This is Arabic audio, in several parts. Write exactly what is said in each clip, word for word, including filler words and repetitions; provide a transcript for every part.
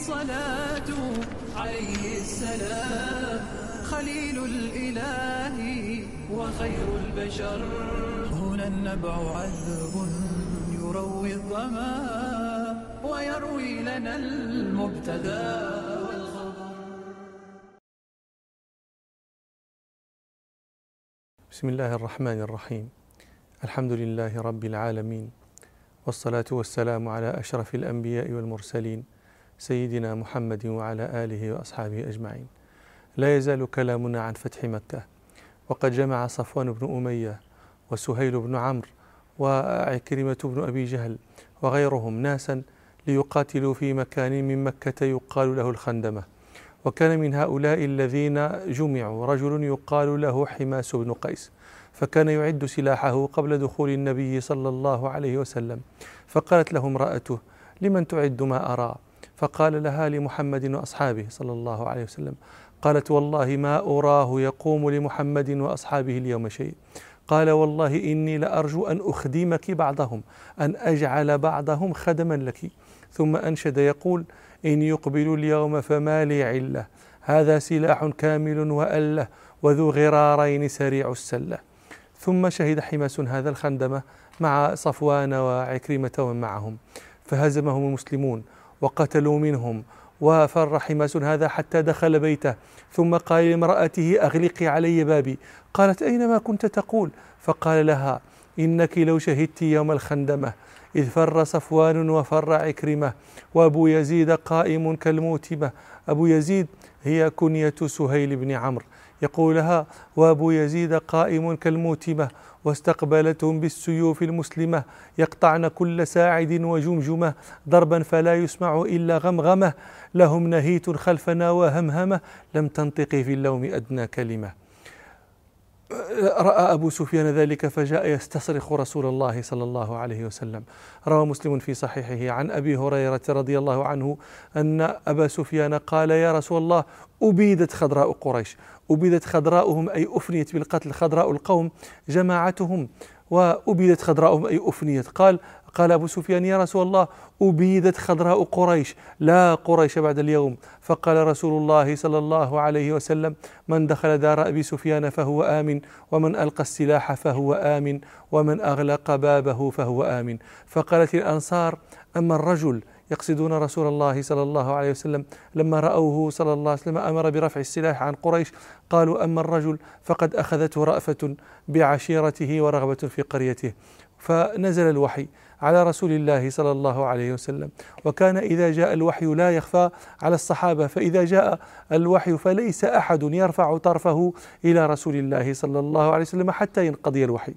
الصلاة عليه السلام، خليل الإله وخير البشر. هنا النبع عذب يروي الظما ويروي لنا المبتدى والخبر. بسم الله الرحمن الرحيم. الحمد لله رب العالمين، والصلاة والسلام على أشرف الأنبياء والمرسلين سيدنا محمد وعلى آله وأصحابه أجمعين. لا يزال كلامنا عن فتح مكة، وقد جمع صفوان بن أمية وسهيل بن عمرو وعكرمة بن أبي جهل وغيرهم ناسا ليقاتلوا في مكان من مكة يقال له الخندمة. وكان من هؤلاء الذين جمعوا رجل يقال له حماس بن قيس، فكان يعد سلاحه قبل دخول النبي صلى الله عليه وسلم. فقالت له امرأته: لمن تعد ما أرى؟ فقال لها: لمحمد وأصحابه صلى الله عليه وسلم. قالت: والله ما أراه يقوم لمحمد وأصحابه اليوم شيء. قال: والله إني لأرجو أن أخدمك بعضهم، أن أجعل بعضهم خدما لك. ثم أنشد يقول: إن يقبل اليوم فما لي علة، هذا سلاح كامل وأله، وذو غرارين سريع السلة. ثم شهد حماس هذا الخندمة مع صفوان وعكرمة ومن معهم، فهزمهم المسلمون وقتلوا منهم، وفر حماس هذا حتى دخل بيته، ثم قال لامرأته: أغلقي علي بابي. قالت: أينما كنت تقول؟ فقال لها: إنك لو شهدت يوم الخندمة إذ فر صفوان وفر عكرمة وأبو يزيد قائم كالموتمة. أبو يزيد هي كنية سهيل بن عمرو، يقول لها: وأبو يزيد قائم كالموتمة، واستقبلتهم بالسيوف المسلمة يقطعن كل ساعد وجمجمة، ضربا فلا يسمع إلا غمغمة، لهم نهيت خلفنا وهمهمة، لم تنطقي في اللوم أدنى كلمة. رأى أبو سفيان ذلك فجاء يستصرخ رسول الله صلى الله عليه وسلم. روى مسلم في صحيحه عن أبي هريرة رضي الله عنه أن أبا سفيان قال: يا رسول الله، أبيدت خضراء قريش. أبيدت خضراؤهم أي أفنيت بالقتل، خضراء القوم جماعتهم، وأبيدت خضراؤهم أي أفنيت. قال قال أبو سفيان: يا رسول الله، أبيدت خضراء قريش، لا قريش بعد اليوم. فقال رسول الله صلى الله عليه وسلم: من دخل دار أبي سفيان فهو آمن، ومن ألقى السلاح فهو آمن، ومن أغلق بابه فهو آمن. فقالت الأنصار: أما الرجل، يقصدون رسول الله صلى الله عليه وسلم، لما رأوه صلى الله عليه وسلم أمر برفع السلاح عن قريش، قالوا: أما الرجل فقد أخذته رأفة بعشيرته ورغبة في قريته. فنزل الوحي على رسول الله صلى الله عليه وسلم، وكان إذا جاء الوحي لا يخفى على الصحابة، فإذا جاء الوحي فليس أحد يرفع طرفه إلى رسول الله صلى الله عليه وسلم حتى ينقضي الوحي.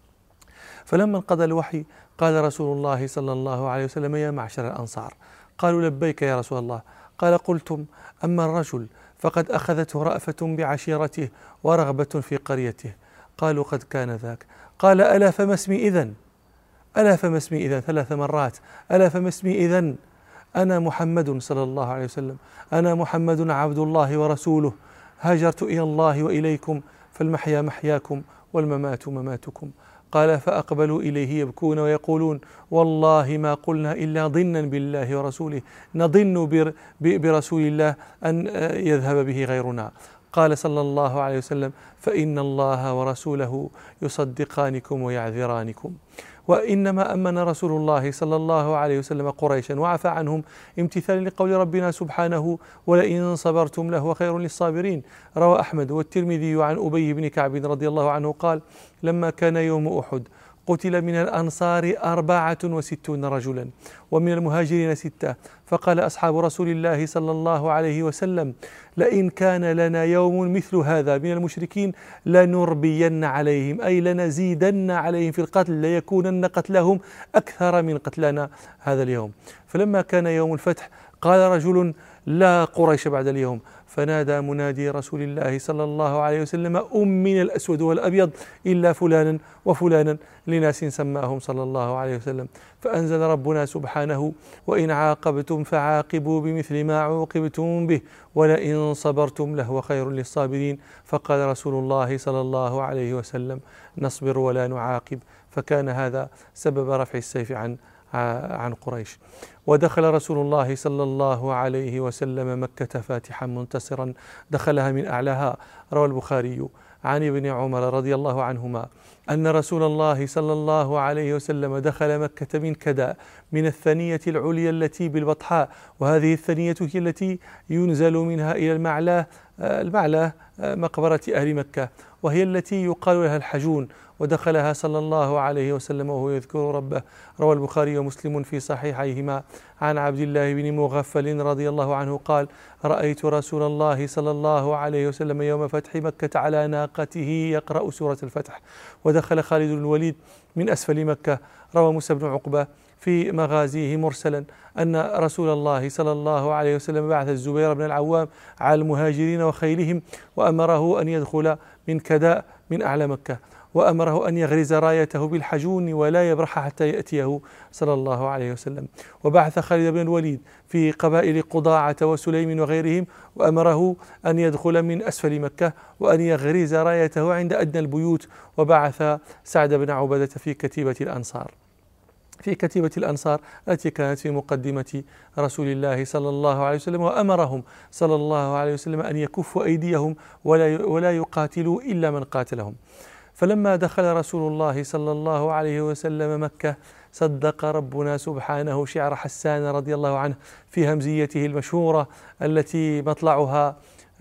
فلما انقضى الوحي قال رسول الله صلى الله عليه وسلم: يا معشر الأنصار. قالوا: لبيك يا رسول الله. قال: قلتم: أما الرجل فقد أخذته رأفة بعشيرته ورغبة في قريته. قالوا: قد كان ذاك. قال: ألا فما اسمي إذن؟ ألا فما اسمي إذن؟ ثلاث مرات: ألا فما اسمي إذن؟ أنا محمد صلى الله عليه وسلم، أنا محمد عبد الله ورسوله، هاجرت إلى الله وإليكم، فالمحيا محياكم والممات مماتكم. قال: فأقبلوا إليه يبكون ويقولون: والله ما قلنا إلا ظنا بالله ورسوله، نظن برسول الله أن يذهب به غيرنا. قال صلى الله عليه وسلم: فإن الله ورسوله يصدقانكم ويعذرانكم. وإنما أمن رسول الله صلى الله عليه وسلم قريشا وعفى عنهم امتثالا لقول ربنا سبحانه: ولئن صبرتم لهو خير للصابرين. روى أحمد والترمذي عن أبي بن كعب رضي الله عنه قال: لما كان يوم أحد قتل من الأنصار أربعة وستون رجلا، ومن المهاجرين ستة. فقال أصحاب رسول الله صلى الله عليه وسلم: لئن كان لنا يوم مثل هذا من المشركين لنربين عليهم، أي لنزيدن عليهم في القتل، ليكونن قتلهم أكثر من قتلنا هذا اليوم. فلما كان يوم الفتح قال رجل: لا قريش بعد اليوم. فنادى منادي رسول الله صلى الله عليه وسلم: أمن الأسود والأبيض إلا فلانا وفلانا، لناس سماهم صلى الله عليه وسلم. فأنزل ربنا سبحانه: وإن عاقبتم فعاقبوا بمثل ما عوقبتم به ولئن صبرتم لهو خير للصابرين. فقال رسول الله صلى الله عليه وسلم: نصبر ولا نعاقب. فكان هذا سبب رفع السيف عن عن قريش. ودخل رسول الله صلى الله عليه وسلم مكة فاتحا منتصرا، دخلها من أعلاها. روى البخاري عن ابن عمر رضي الله عنهما أن رسول الله صلى الله عليه وسلم دخل مكة من كدا، من الثنية العليا التي بالبطحاء، وهذه الثنية هي التي ينزل منها إلى المعلاه. المعلاه مقبرة أهل مكة، وهي التي يقال لها الحجون، ودخلها صلى الله عليه وسلم وهو يذكر ربه. روى البخاري ومسلم في صحيحيهما عن عبد الله بن مغفل رضي الله عنه قال: رأيت رسول الله صلى الله عليه وسلم يوم فتح مكة على ناقته يقرأ سورة الفتح. ودخل خالد بن الوليد من أسفل مكة. روى موسى بن عقبة في مغازيه مرسلا أن رسول الله صلى الله عليه وسلم بعث الزبير بن العوام على المهاجرين وخيلهم، وأمره أن يدخل من كداء من أعلى مكة، وأمره أن يغرز رايته بالحجون ولا يبرح حتى يأتيه صلى الله عليه وسلم. وبعث خالد بن الوليد في قبائل قضاعة وسليم وغيرهم، وأمره أن يدخل من أسفل مكة وأن يغرز رايته عند أدنى البيوت. وبعث سعد بن عبادة في كتيبة الأنصار في كتيبة الأنصار التي كانت في مقدمة رسول الله صلى الله عليه وسلم، وأمرهم صلى الله عليه وسلم أن يكفوا أيديهم ولا ولا يقاتلوا إلا من قاتلهم. فلما دخل رسول الله صلى الله عليه وسلم مكة صدق ربنا سبحانه شعر حسان رضي الله عنه في همزيته المشهورة التي مطلعها: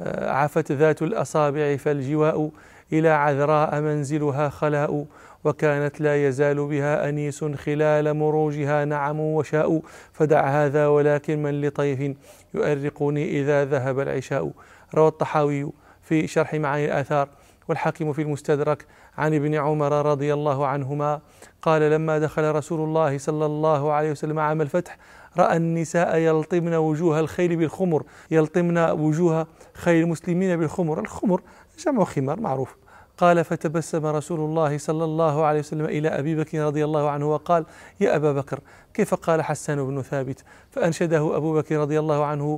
عفت ذات الأصابع فالجواء إلى عذراء منزلها خلاء، وكانت لا يزال بها أنيس خلال مروجها نعم وشاء، فدع هذا ولكن من لطيف يؤرقني إذا ذهب العشاء. روى الطحاوي في شرح معاني الآثار والحاكم في المستدرك عن ابن عمر رضي الله عنهما قال: لما دخل رسول الله صلى الله عليه وسلم عام الفتح رأى النساء يلطمن وجوه الخيل بالخمر، يلطمن وجوه خيل المسلمين بالخمر. الخمر جمع خمار معروف. قال: فتبسم رسول الله صلى الله عليه وسلم إلى أبي بكر رضي الله عنه وقال: يا أبا بكر، كيف قال حسان بن ثابت؟ فأنشده أبو بكر رضي الله عنه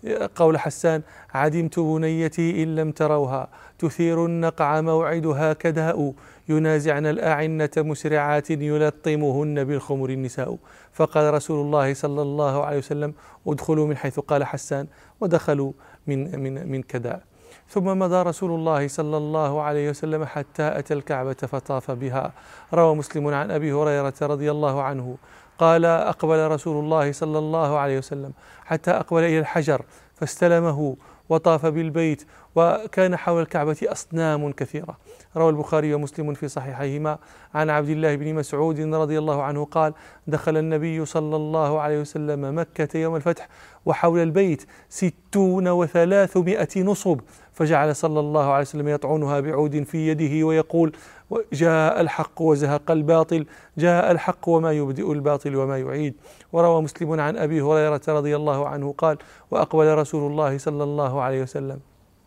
قول حسان: عدمت بنيتي إن لم تروها، تثير النقع موعدها كداء، ينازعن الأعنة مسرعات يلطمهن بالخمر النساء. فقال رسول الله صلى الله عليه وسلم: ادخلوا من حيث قال حسان، ودخلوا من من من كداء. ثم مضى رسول الله صلى الله عليه وسلم حتى أتى الكعبة فطاف بها. روى مسلم عن أبي هريرة رضي الله عنه قال: أقبل رسول الله صلى الله عليه وسلم حتى أقبل إلى الحجر فاستلمه وطاف بالبيت، وكان حول الكعبة أصنام كثيرة. روى البخاري ومسلم في صحيحيهما عن عبد الله بن مسعود رضي الله عنه قال: دخل النبي صلى الله عليه وسلم مكة يوم الفتح وحول البيت ستون وثلاثمائة نصب، فجعل صلى الله عليه وسلم يطعنها بعود في يده ويقول: جاء الحق وزهق الباطل، جاء الحق وما يبدئ الباطل وما يعيد. وروى مسلم عن أبي هريرة رضي الله عنه قال: وأقبل رسول الله صلى الله عليه وسلم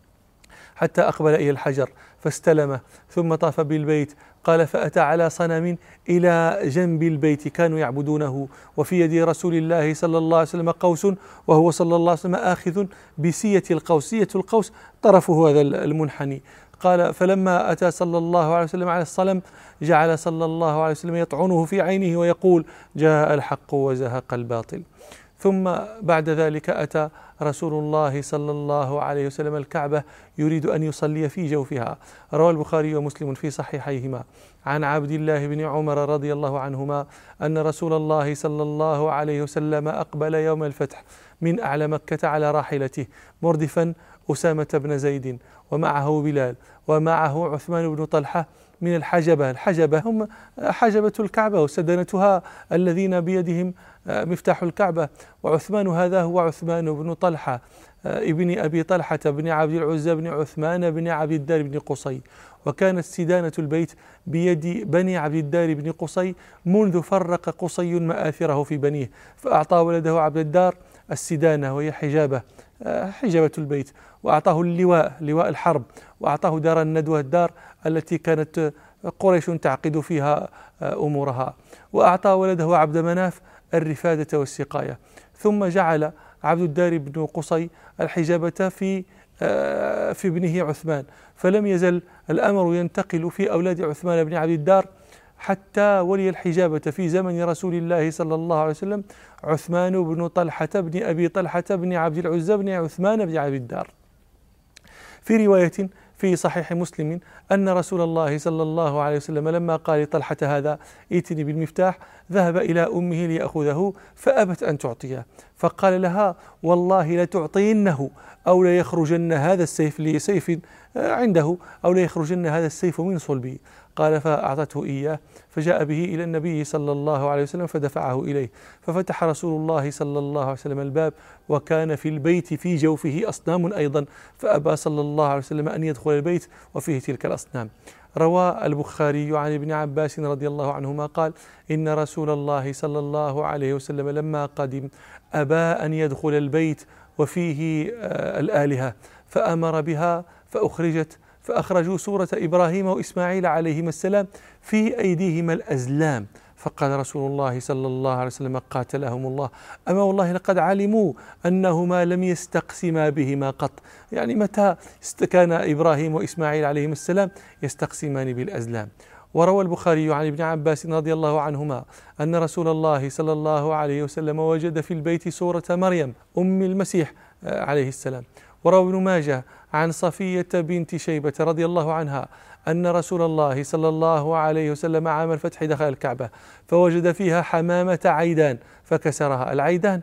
حتى أقبل إلى الحجر فاستلمه ثم طاف بالبيت. قال: فأتى على صنم إلى جنب البيت كانوا يعبدونه، وفي يد رسول الله صلى الله عليه وسلم قوس، وهو صلى الله عليه وسلم آخذ بسية القوس. سية القوس طرفه هذا المنحني. قال: فلما أتى صلى الله عليه وسلم على الصنم جعل صلى الله عليه وسلم يطعنه في عينه ويقول: جاء الحق وزهق الباطل. ثم بعد ذلك أتى رسول الله صلى الله عليه وسلم الكعبة يريد أن يصلي في جوفها. روى البخاري ومسلم في صحيحيهما عن عبد الله بن عمر رضي الله عنهما أن رسول الله صلى الله عليه وسلم أقبل يوم الفتح من أعلى مكة على راحلته مردفا أسامة بن زيد، ومعه بلال، ومعه عثمان بن طلحة من الحجبة. الحجبة هم حجبة الكعبة وسدنتها الذين بيدهم مفتاح الكعبة. وعثمان هذا هو عثمان بن طلحة ابن أبي طلحة بن عبد العزى بن عثمان بن عبد الدار بن قصي. وكانت سدانة البيت بيد بني عبد الدار بن قصي منذ فرق قصي مآثره في بنيه، فأعطى ولده عبد الدار السدانة وهي حجابة حجابة البيت، وأعطاه اللواء لواء الحرب، وأعطاه دار الندوة الدار التي كانت قريش تعقد فيها أمورها، وأعطى ولده عبد مناف الرفادة والسقاية. ثم جعل عبد الدار بن قصي الحجابة في في ابنه عثمان، فلم يزل الأمر ينتقل في أولاد عثمان بن عبد الدار حتى ولي الحجابة في زمن رسول الله صلى الله عليه وسلم عثمان بن طلحة بن أبي طلحة بن عبد العزى بن عثمان بن عبد الدار. في رواية في صحيح مسلم أن رسول الله صلى الله عليه وسلم لما قال لطلحة هذا ائتني بالمفتاح ذهب إلى أمه ليأخذه فأبت أن تعطيه، فقال لها والله لتعطينه أو ليخرجن هذا السيف لسيف عنده أو ليخرجن هذا السيف من صلبي. قال فأعطته إياه فجاء به إلى النبي صلى الله عليه وسلم فدفعه إليه، ففتح رسول الله صلى الله عليه وسلم الباب وكان في البيت في جوفه أصنام أيضا، فأبى صلى الله عليه وسلم أن يدخل البيت وفيه تلك الأصنام. روى البخاري عن ابن عباس رضي الله عنهما قال إن رسول الله صلى الله عليه وسلم لما قدم أبى أن يدخل البيت وفيه الآلهة فأمر بها فأخرجت، فأخرجوا سورة إبراهيم وإسماعيل عليهما السلام في أيديهما الأزلام، فقال رسول الله صلى الله عليه وسلم قاتلهم الله أما والله لقد علموا أنهما لم يستقسما بهما قط، يعني متى كان إبراهيم وإسماعيل عليهما السلام يستقسمان بالأزلام. وروى البخاري عن ابن عباس رضي الله عنهما أن رسول الله صلى الله عليه وسلم وجد في البيت سورة مريم أم المسيح عليه السلام. وروى ابن ماجه عن صفية بنت شيبة رضي الله عنها أن رسول الله صلى الله عليه وسلم عام الفتح دخل الكعبة فوجد فيها حمامة عيدان فكسرها. العيدان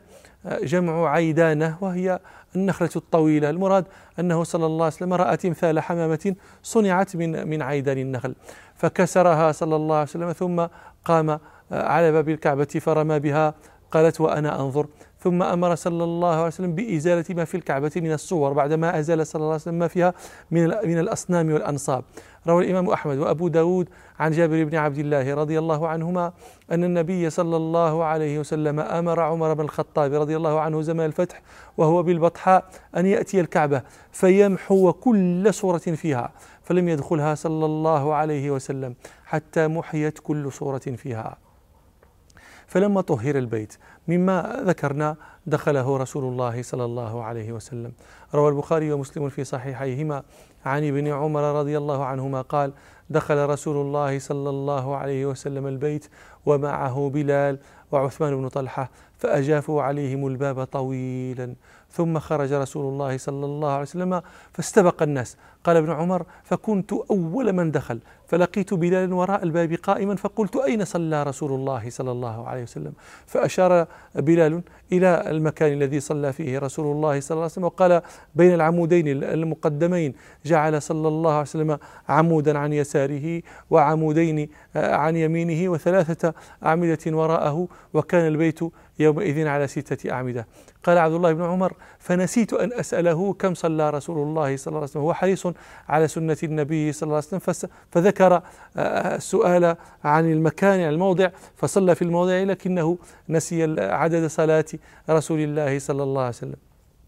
جمع عيدانة وهي النخلة الطويلة، المراد أنه صلى الله عليه وسلم رأى تمثال حمامة صنعت من من عيدان النخل فكسرها صلى الله عليه وسلم، ثم قام على باب الكعبة فرمى بها. قالت وأنا أنظر، ثم أمر صلى الله عليه وسلم بإزالة ما في الكعبة من الصور بعدما أزال صلى الله عليه وسلم ما فيها من من الأصنام والأنصاب. روى الإمام أحمد وأبو داود عن جابر بن عبد الله رضي الله عنهما أن النبي صلى الله عليه وسلم أمر عمر بن الخطاب رضي الله عنه زمان الفتح وهو بالبطحاء أن يأتي الكعبة فيمحو كل صورة فيها، فلم يدخلها صلى الله عليه وسلم حتى محيت كل صورة فيها. فلما طهر البيت مما ذكرنا دخله رسول الله صلى الله عليه وسلم. روى البخاري ومسلم في صحيحيهما عن ابن عمر رضي الله عنهما قال دخل رسول الله صلى الله عليه وسلم البيت ومعه بلال وعثمان بن طلحة فأجافوا عليهم الباب طويلا، ثم خرج رسول الله صلى الله عليه وسلم فاستبق الناس. قال ابن عمر فكنت أول من دخل فلقيت بلال وراء الباب قائما فقلت أين صلى رسول الله صلى الله عليه وسلم؟ فأشار بلال إلى المكان الذي صلى فيه رسول الله صلى الله عليه وسلم وقال بين العمودين المقدمين، جعل صلى الله عليه وسلم عمودا عن يساره وعمودين عن يمينه وثلاثة أعمدة وراءه، وكان البيت يومئذ على ستة أعمدة. قال عبد الله بن عمر فنسيت أن أسأله كم صلى رسول الله صلى الله عليه وسلم، هو حريص على سنة النبي صلى الله عليه وسلم فذكر السؤال عن المكان عن الموضع فصلى في الموضع لكنه نسي عدد صلاة رسول الله صلى الله عليه وسلم.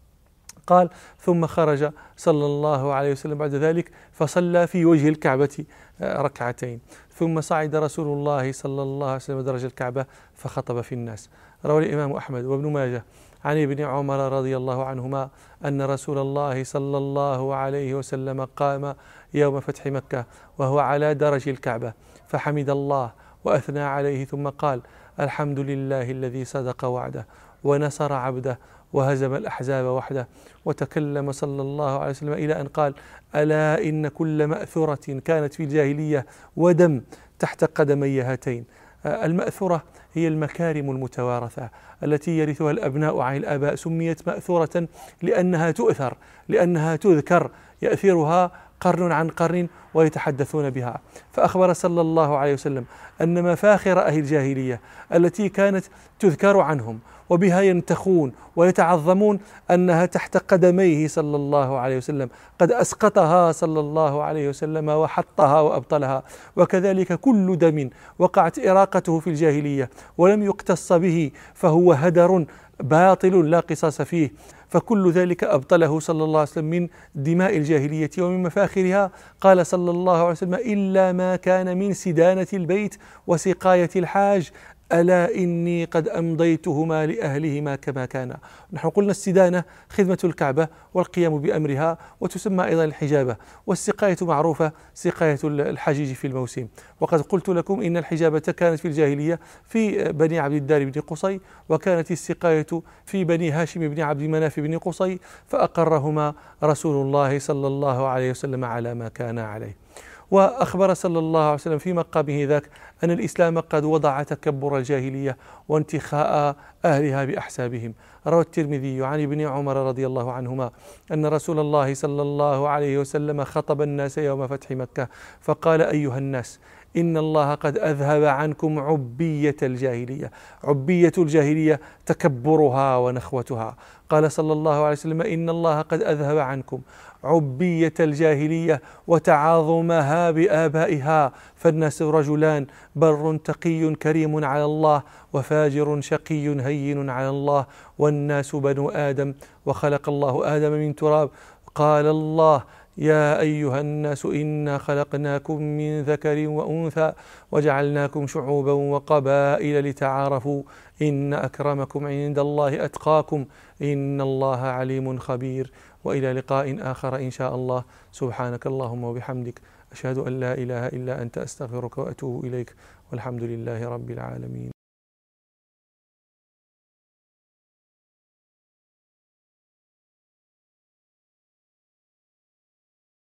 قال ثم خرج صلى الله عليه وسلم بعد ذلك فصلى في وجه الكعبة ركعتين، ثم صعد رسول الله صلى الله عليه وسلم درج الكعبة فخطب في الناس. روى الإمام أحمد وابن ماجه عن ابن عمر رضي الله عنهما أن رسول الله صلى الله عليه وسلم قام يوم فتح مكة وهو على درج الكعبة فحمد الله وأثنى عليه ثم قال الحمد لله الذي صدق وعده ونصر عبده وهزم الأحزاب وحده، وتكلم صلى الله عليه وسلم إلى أن قال ألا إن كل مأثرة كانت في الجاهلية ودم تحت قدمي هاتين. المأثرة هي المكارم المتوارثة التي يرثها الأبناء عن الآباء، سميت مأثورة لأنها تؤثر لأنها تذكر يأثرها قرن عن قرن ويتحدثون بها. فأخبر صلى الله عليه وسلم أن مفاخر أهل الجاهلية التي كانت تذكر عنهم وبها ينتخون ويتعظمون أنها تحت قدميه صلى الله عليه وسلم قد أسقطها صلى الله عليه وسلم وحطها وأبطلها. وكذلك كل دم وقعت إراقته في الجاهلية ولم يقتص به فهو هدر باطل لا قصاص فيه، فكل ذلك أبطله صلى الله عليه وسلم من دماء الجاهلية ومن مفاخرها. قال صلى الله عليه وسلم إلا ما كان من سدانة البيت وسقاية الحاج ألا إني قد أمضيتهما لأهلهما كما كان. نحن قلنا السدانة خدمة الكعبة والقيام بأمرها، وتسمى أيضا الحجابة، والسقاية معروفة سقاية الحجيج في الموسم. وقد قلت لكم إن الحجابة كانت في الجاهلية في بني عبد الدار بن قصي، وكانت السقاية في بني هاشم بن عبد مناف بن قصي، فأقرهما رسول الله صلى الله عليه وسلم على ما كان عليه. وأخبر صلى الله عليه وسلم في مقامه ذاك أن الإسلام قد وضع تكبر الجاهلية وانتخاء أهلها بأحسابهم. روى الترمذي عن ابن عمر رضي الله عنهما أن رسول الله صلى الله عليه وسلم خطب الناس يوم فتح مكة فقال: أيها الناس، إن الله قد أذهب عنكم عبية الجاهلية. عبية الجاهلية تكبرها ونخوتها. قال صلى الله عليه وسلم: إن الله قد أذهب عنكم عبية الجاهلية وتعاظمها بآبائها، فالناس رجلان: بر تقي كريم على الله، وفاجر شقي هين على الله، والناس بنو آدم، وخلق الله آدم من تراب. قال الله: يا أيها الناس إنا خلقناكم من ذكر وأنثى وجعلناكم شعوبا وقبائل لتعارفوا إن أكرمكم عند الله أتقاكم إن الله عليم خبير. وإلى لقاء آخر إن شاء الله. سبحانك اللهم وبحمدك، أشهد أن لا إله إلا أنت، أستغفرك وأتوب إليك، والحمد لله رب العالمين.